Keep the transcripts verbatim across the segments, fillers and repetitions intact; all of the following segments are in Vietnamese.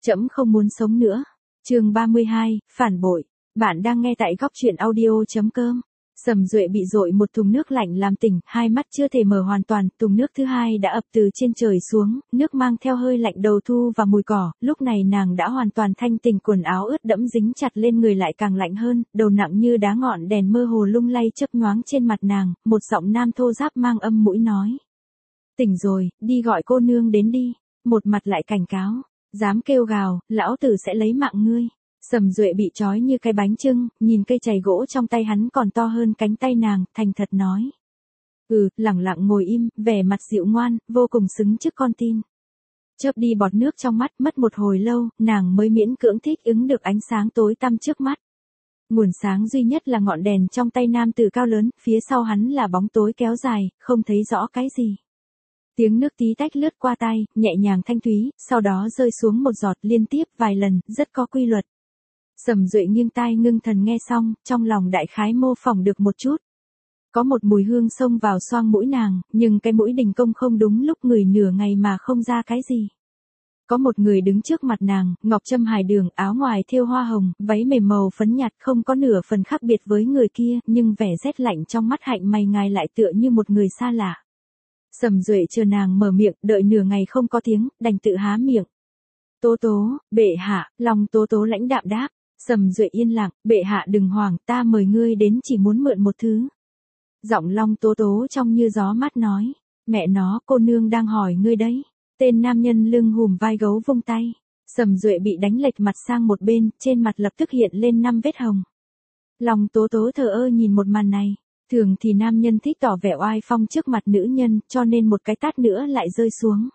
Trẫm không muốn sống nữa. Chương ba mươi hai, phản bội. Bạn đang nghe tại góc truyện audio chấm com. Sầm Duệ bị dội một thùng nước lạnh làm tỉnh, hai mắt chưa thể mở hoàn toàn, thùng nước thứ hai đã ập từ trên trời xuống, nước mang theo hơi lạnh đầu thu và mùi cỏ, lúc này nàng đã hoàn toàn thanh tỉnh, quần áo ướt đẫm dính chặt lên người lại càng lạnh hơn, đầu nặng như đá, ngọn đèn mơ hồ lung lay chớp nhoáng trên mặt nàng, một giọng nam thô ráp mang âm mũi nói: "Tỉnh rồi, đi gọi cô nương đến đi." Một mặt lại cảnh cáo: "Dám kêu gào, lão tử sẽ lấy mạng ngươi." Sầm Duệ bị trói như cái bánh chưng, nhìn cây chày gỗ trong tay hắn còn to hơn cánh tay nàng, thành thật nói: "Ừ." Lẳng lặng ngồi im, vẻ mặt dịu ngoan, vô cùng xứng trước con tin. Chớp đi bọt nước trong mắt, mất một hồi lâu, nàng mới miễn cưỡng thích ứng được ánh sáng tối tăm trước mắt. Nguồn sáng duy nhất là ngọn đèn trong tay nam tử cao lớn, phía sau hắn là bóng tối kéo dài, không thấy rõ cái gì. Tiếng nước tí tách lướt qua tai, nhẹ nhàng thanh thúy, sau đó rơi xuống một giọt liên tiếp vài lần, rất có quy luật. Sầm Duệ nghiêng tai ngưng thần nghe xong, trong lòng đại khái mô phỏng được một chút. Có một mùi hương xông vào xoang mũi nàng, nhưng cái mũi đình công không đúng lúc, ngửi nửa ngày mà không ra cái gì. Có một người đứng trước mặt nàng, ngọc trâm hài đường, áo ngoài thêu hoa hồng, váy mềm màu phấn nhạt, không có nửa phần khác biệt với người kia, nhưng vẻ rét lạnh trong mắt hạnh mày ngài lại tựa như một người xa lạ. Sầm Duệ chờ nàng mở miệng, đợi nửa ngày không có tiếng, đành tự há miệng. "Tố tố, bệ hạ." Long Tố tố lãnh đạm đáp. Sầm Duệ yên lặng: "Bệ hạ đừng hoảng, ta mời ngươi đến chỉ muốn mượn một thứ." Giọng Long Tố tố trong như gió mát nói: "Mẹ nó, cô nương đang hỏi ngươi đấy." Tên nam nhân lưng hùm vai gấu vung tay. Sầm Duệ bị đánh lệch mặt sang một bên, trên mặt lập tức hiện lên năm vết hồng. Long Tố tố thờ ơ nhìn một màn này. Thường thì nam nhân thích tỏ vẻ oai phong trước mặt nữ nhân, cho nên một cái tát nữa lại rơi xuống.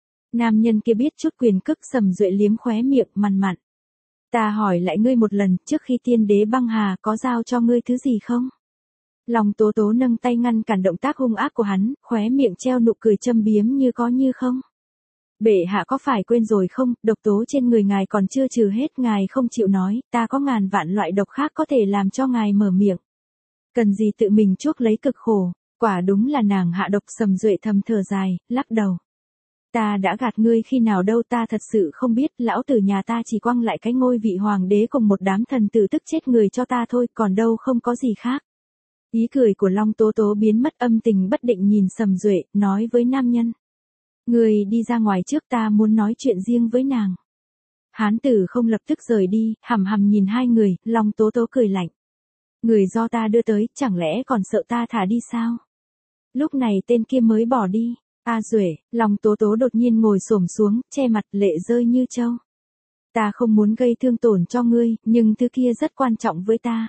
Nam nhân kia biết chút quyền cước, Sầm Duệ liếm khóe miệng mằn mặn: "Ta hỏi lại ngươi một lần, trước khi tiên đế băng hà có giao cho ngươi thứ gì không?" Long Tố tố nâng tay ngăn cản động tác hung ác của hắn, khóe miệng treo nụ cười châm biếm như có như không. "Bệ hạ có phải quên rồi không, độc tố trên người ngài còn chưa trừ hết, ngài không chịu nói, ta có ngàn vạn loại độc khác có thể làm cho ngài mở miệng. Cần gì tự mình chuốc lấy cực khổ." Quả đúng là nàng hạ độc. Sầm Duệ thầm thở dài, lắc đầu: "Ta đã gạt ngươi khi nào đâu, ta thật sự không biết, lão tử nhà ta chỉ quăng lại cái ngôi vị hoàng đế cùng một đám thần tử tức chết người cho ta thôi, còn đâu không có gì khác." Ý cười của Long Tố tố biến mất, âm tình bất định nhìn Sầm Duệ, nói với nam nhân: "Ngươi đi ra ngoài trước, ta muốn nói chuyện riêng với nàng." Hán tử không lập tức rời đi, hằm hằm nhìn hai người. Long Tố tố cười lạnh: "Người do ta đưa tới, chẳng lẽ còn sợ ta thả đi sao?" Lúc này tên kia mới bỏ đi. "A Duệ." Long Tố tố đột nhiên ngồi xổm xuống, che mặt, lệ rơi như trâu. "Ta không muốn gây thương tổn cho ngươi, nhưng thứ kia rất quan trọng với ta.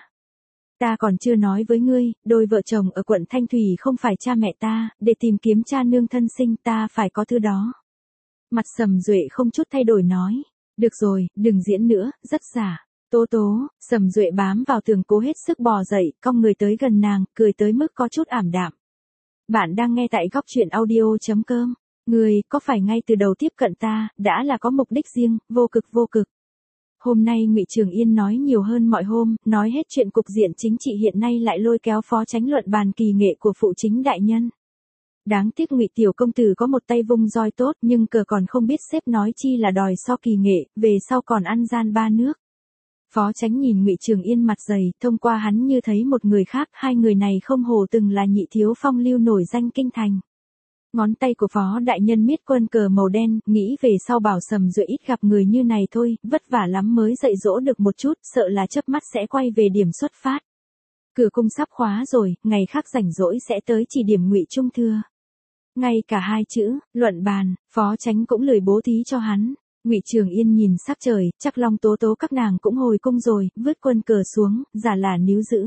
Ta còn chưa nói với ngươi, đôi vợ chồng ở quận Thanh Thủy không phải cha mẹ ta, để tìm kiếm cha nương thân sinh ta phải có thứ đó." Mặt Sầm Duệ không chút thay đổi nói: "Được rồi, đừng diễn nữa, rất giả." "Tố tố." Sầm Duệ bám vào tường cố hết sức bò dậy, cong người tới gần nàng, cười tới mức có chút ảm đạm. Bạn đang nghe tại góc truyện audio chấm com. Ngươi, có phải ngay từ đầu tiếp cận ta, đã là có mục đích riêng, vô cực vô cực. Hôm nay Ngụy Trường Yên nói nhiều hơn mọi hôm, nói hết chuyện cục diện chính trị hiện nay, lại lôi kéo Phó Chánh luận bàn kỳ nghệ của phụ chính đại nhân. Đáng tiếc Ngụy tiểu công tử có một tay vung roi tốt, nhưng cờ còn không biết xếp, nói chi là đòi so kỳ nghệ, về sau còn ăn gian ba nước. Phó Chánh nhìn Ngụy Trường Yên mặt dày, thông qua hắn như thấy một người khác, hai người này không hổ từng là nhị thiếu phong lưu nổi danh kinh thành. Ngón tay của Phó đại nhân miết quân cờ màu đen, nghĩ về sau bảo Sầm Duệ ít gặp người như này thôi, vất vả lắm mới dạy dỗ được một chút, sợ là chớp mắt sẽ quay về điểm xuất phát. Cửa cung sắp khóa rồi, ngày khác rảnh rỗi sẽ tới chỉ điểm Ngụy Trung Thừa. Ngay cả hai chữ luận bàn, Phó Chánh cũng lười bố thí cho hắn. Ngụy Trường Yên nhìn sắc trời, chắc Long Tố tố các nàng cũng hồi cung rồi, vứt quân cờ xuống, giả là níu giữ.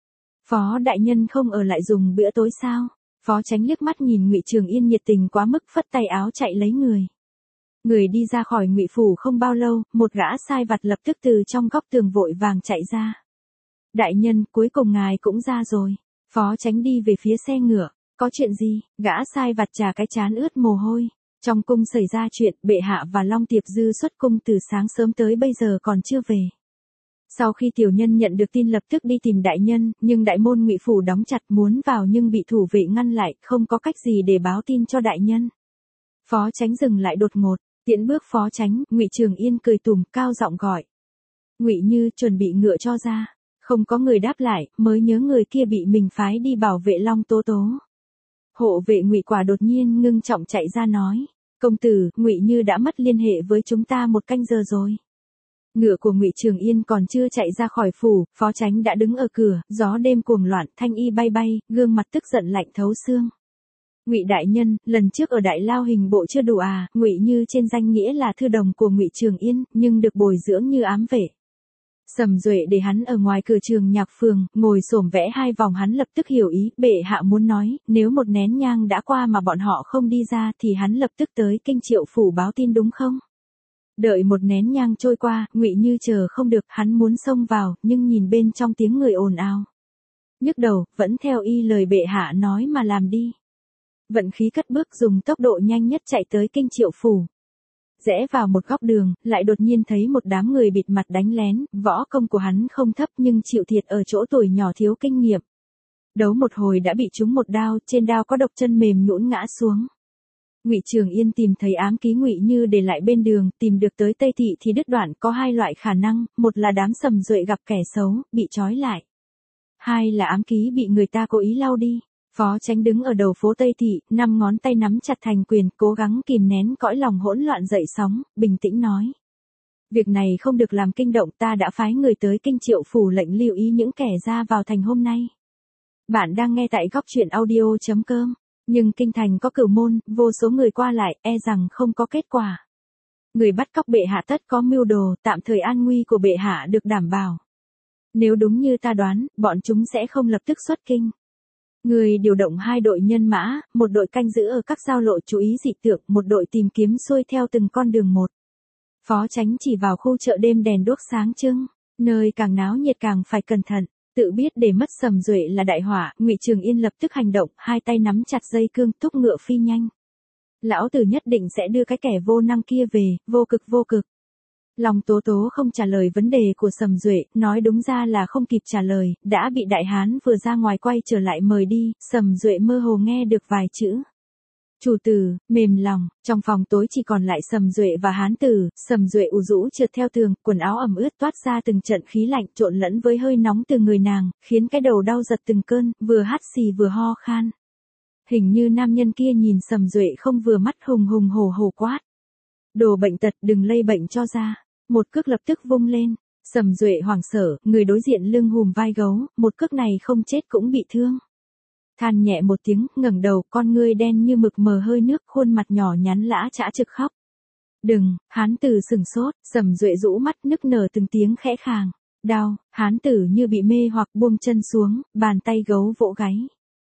"Phó đại nhân không ở lại dùng bữa tối sao?" Phó Chánh liếc mắt nhìn Ngụy Trường Yên nhiệt tình quá mức, phất tay áo chạy lấy người. Người đi ra khỏi Ngụy phủ không bao lâu, một gã sai vặt lập tức từ trong góc tường vội vàng chạy ra. "Đại nhân, cuối cùng ngài cũng ra rồi." Phó Chánh đi về phía xe ngựa. "Có chuyện gì?" Gã sai vặt chà cái trán ướt mồ hôi. "Trong cung xảy ra chuyện, bệ hạ và Long Tiệp Dư xuất cung từ sáng sớm tới bây giờ còn chưa về." Sau khi tiểu nhân nhận được tin lập tức đi tìm đại nhân, nhưng đại môn Ngụy phủ đóng chặt, muốn vào nhưng bị thủ vệ ngăn lại, không có cách gì để báo tin cho đại nhân. Phó Chánh dừng lại đột ngột. Tiễn bước phó chánh, Ngụy Trường Yên cười tủm, cao giọng gọi. Ngụy Như chuẩn bị ngựa cho ra. Không có người đáp lại, mới nhớ người kia bị mình phái đi bảo vệ Long Tố Tố. Hộ vệ Ngụy Quả đột nhiên ngưng trọng chạy ra nói, công tử, Ngụy Như đã mất liên hệ với chúng ta một canh giờ rồi. Ngựa của Ngụy Trường Yên còn chưa chạy ra khỏi phủ, phó chánh đã đứng ở cửa, gió đêm cuồng loạn, thanh y bay bay, gương mặt tức giận lạnh thấu xương. Ngụy đại nhân, lần trước ở Đại Lao hình bộ chưa đủ à? Ngụy Như trên danh nghĩa là thư đồng của Ngụy Trường Yên, nhưng được bồi dưỡng như ám vệ. Sầm Duệ để hắn ở ngoài cửa Trường Nhạc Phường, ngồi xổm vẽ hai vòng, hắn lập tức hiểu ý, bệ hạ muốn nói, nếu một nén nhang đã qua mà bọn họ không đi ra thì hắn lập tức tới Kinh Triệu phủ báo tin đúng không? Đợi một nén nhang trôi qua, Ngụy Như chờ không được, hắn muốn xông vào, nhưng nhìn bên trong tiếng người ồn ào. Nhức đầu, vẫn theo y lời bệ hạ nói mà làm đi. Vận khí cất bước dùng tốc độ nhanh nhất chạy tới Kinh Triệu phủ. Rẽ vào một góc đường, lại đột nhiên thấy một đám người bịt mặt đánh lén, võ công của hắn không thấp nhưng chịu thiệt ở chỗ tuổi nhỏ thiếu kinh nghiệm. Đấu một hồi đã bị trúng một đao, trên đao có độc, chân mềm nhũn ngã xuống. Ngụy Trường Yên tìm thấy ám ký Ngụy Như để lại bên đường, tìm được tới Tây Thị thì đứt đoạn, có hai loại khả năng, một là đám Sầm Duệ gặp kẻ xấu, bị trói lại. Hai là ám ký bị người ta cố ý lau đi. Phó Chánh đứng ở đầu phố Tây Thị, năm ngón tay nắm chặt thành quyền, cố gắng kìm nén cõi lòng hỗn loạn dậy sóng, bình tĩnh nói. Việc này không được làm kinh động, ta đã phái người tới Kinh Triệu phủ lệnh lưu ý những kẻ ra vào thành hôm nay. Bạn đang nghe tại góc truyện audio chấm com. Nhưng kinh thành có cửu môn, vô số người qua lại, e rằng không có kết quả. Người bắt cóc bệ hạ tất có mưu đồ, tạm thời an nguy của bệ hạ được đảm bảo. Nếu đúng như ta đoán, bọn chúng sẽ không lập tức xuất kinh. Người điều động hai đội nhân mã, một đội canh giữ ở các giao lộ chú ý dị tượng, một đội tìm kiếm xuôi theo từng con đường một. Phó Chánh chỉ vào khu chợ đêm đèn đuốc sáng trưng, nơi càng náo nhiệt càng phải cẩn thận. Tự biết để mất Sầm Duệ là đại họa, Ngụy Trường Yên lập tức hành động, hai tay nắm chặt dây cương, thúc ngựa phi nhanh. Lão tử nhất định sẽ đưa cái kẻ vô năng kia về, vô cực vô cực. Long Tố Tố không trả lời vấn đề của Sầm Duệ, nói đúng ra là không kịp trả lời, đã bị đại hán vừa ra ngoài quay trở lại mời đi. Sầm Duệ mơ hồ nghe được vài chữ. Chủ tử, mềm lòng. Trong phòng tối chỉ còn lại Sầm Duệ và hán tử. Sầm Duệ ù rũ trượt theo tường, quần áo ẩm ướt toát ra từng trận khí lạnh trộn lẫn với hơi nóng từ người nàng, khiến cái đầu đau giật từng cơn, vừa hắt xì vừa ho khan. Hình như nam nhân kia nhìn Sầm Duệ không vừa mắt, hùng hùng hổ hổ quát. Đồ bệnh tật, đừng lây bệnh cho ra. Một cước lập tức vung lên. Sầm Duệ hoảng sợ, người đối diện lưng hùm vai gấu, một cước này không chết cũng bị thương. Than nhẹ một tiếng, ngẩng đầu, con ngươi đen như mực mờ hơi nước, khuôn mặt nhỏ nhắn lã chã trực khóc. Đừng, hán tử sừng sốt, Sầm Duệ rũ mắt nức nở từng tiếng khẽ khàng. Đau, hán tử như bị mê hoặc buông chân xuống, bàn tay gấu vỗ gáy.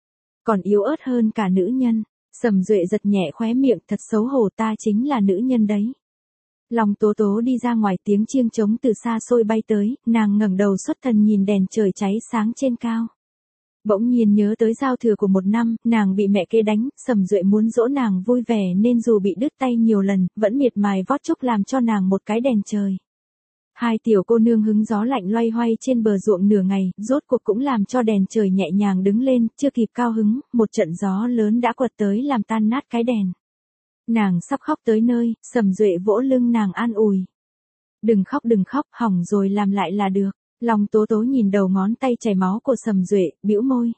Còn yếu ớt hơn cả nữ nhân. Sầm Duệ giật nhẹ khóe miệng, thật xấu hổ, ta chính là nữ nhân đấy. Long Tố Tố đi ra ngoài, tiếng chiêng trống từ xa xôi bay tới, nàng ngẩng đầu xuất thần nhìn đèn trời cháy sáng trên cao. Bỗng nhiên nhớ tới giao thừa của một năm, nàng bị mẹ kế đánh, Sầm Duệ muốn dỗ nàng vui vẻ nên dù bị đứt tay nhiều lần, vẫn miệt mài vót chúc làm cho nàng một cái đèn trời. Hai tiểu cô nương hứng gió lạnh loay hoay trên bờ ruộng nửa ngày, rốt cuộc cũng làm cho đèn trời nhẹ nhàng đứng lên, chưa kịp cao hứng, một trận gió lớn đã quật tới làm tan nát cái đèn. Nàng sắp khóc tới nơi, Sầm Duệ vỗ lưng nàng an ủi. Đừng khóc đừng khóc, hỏng rồi làm lại là được. Long Tố Tố nhìn đầu ngón tay chảy máu của Sầm Duệ, bĩu môi.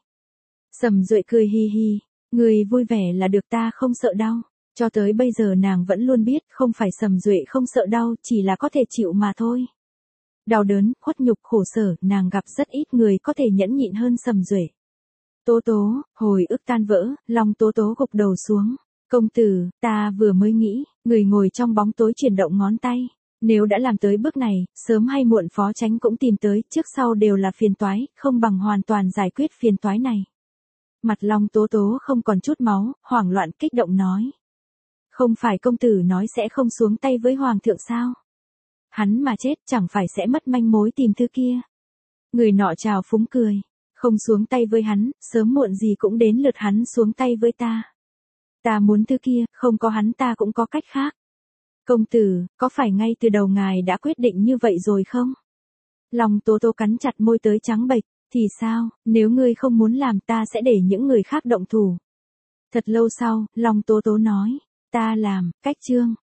Sầm Duệ cười hi hi, người vui vẻ là được, ta không sợ đau. Cho tới bây giờ nàng vẫn luôn biết, không phải Sầm Duệ không sợ đau, chỉ là có thể chịu mà thôi. Đau đớn, khuất nhục, khổ sở, nàng gặp rất ít người có thể nhẫn nhịn hơn Sầm Duệ. Tố Tố, hồi ức tan vỡ, Long Tố Tố gục đầu xuống. Công tử, ta vừa mới nghĩ, người ngồi trong bóng tối chuyển động ngón tay. Nếu đã làm tới bước này, sớm hay muộn Phó Chánh cũng tìm tới, trước sau đều là phiền toái, không bằng hoàn toàn giải quyết phiền toái này. Mặt Long Tố Tố không còn chút máu, hoảng loạn kích động nói. Không phải công tử nói sẽ không xuống tay với Hoàng thượng sao? Hắn mà chết chẳng phải sẽ mất manh mối tìm thứ kia. Người nọ trào phúng cười. Không xuống tay với hắn, sớm muộn gì cũng đến lượt hắn xuống tay với ta. Ta muốn thứ kia, không có hắn ta cũng có cách khác. Công tử, có phải ngay từ đầu ngài đã quyết định như vậy rồi không? Long Tố Tố cắn chặt môi tới trắng bệch, thì sao, nếu ngươi không muốn làm ta sẽ để những người khác động thủ. Thật lâu sau, Long Tố Tố nói, ta làm, cách chương.